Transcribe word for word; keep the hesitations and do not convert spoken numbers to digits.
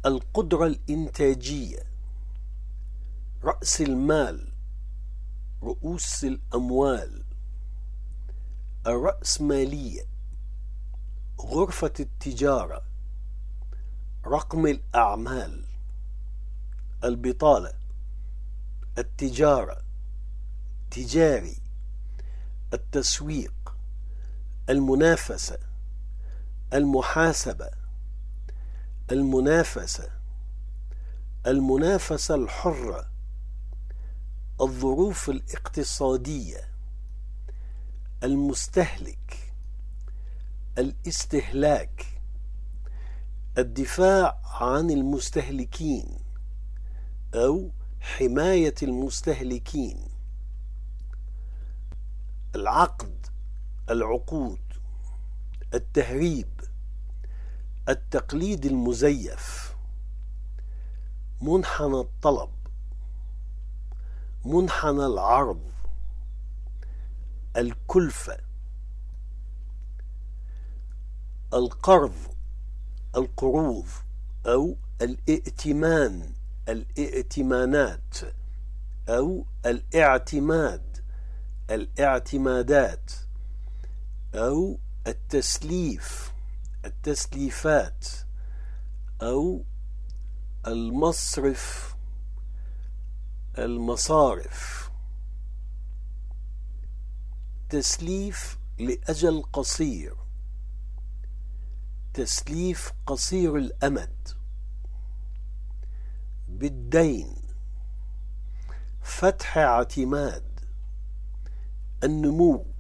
القدرة الإنتاجية، رأس المال، رؤوس الأموال، الرأسمالية، غرفة التجارة، رقم الأعمال، البطالة، التجارة، تجاري، التسويق، المنافسة، المحاسبة، المنافسة، المنافسة الحرة، الظروف الاقتصادية، المستهلك، الاستهلاك، الدفاع عن المستهلكين أو حماية المستهلكين، العقد، العقود، التهريب، التقليد المزيف، منحنى الطلب، منحنى العرض، الكلفة، القرض، القروض أو الائتمان، الائتمانات أو الاعتماد، الاعتمادات أو التسليف، التسليفات أو المصرف، المصارف. تسليف لأجل قصير، تسليف قصير الأمد، بالدين، فتح اعتماد، النمو،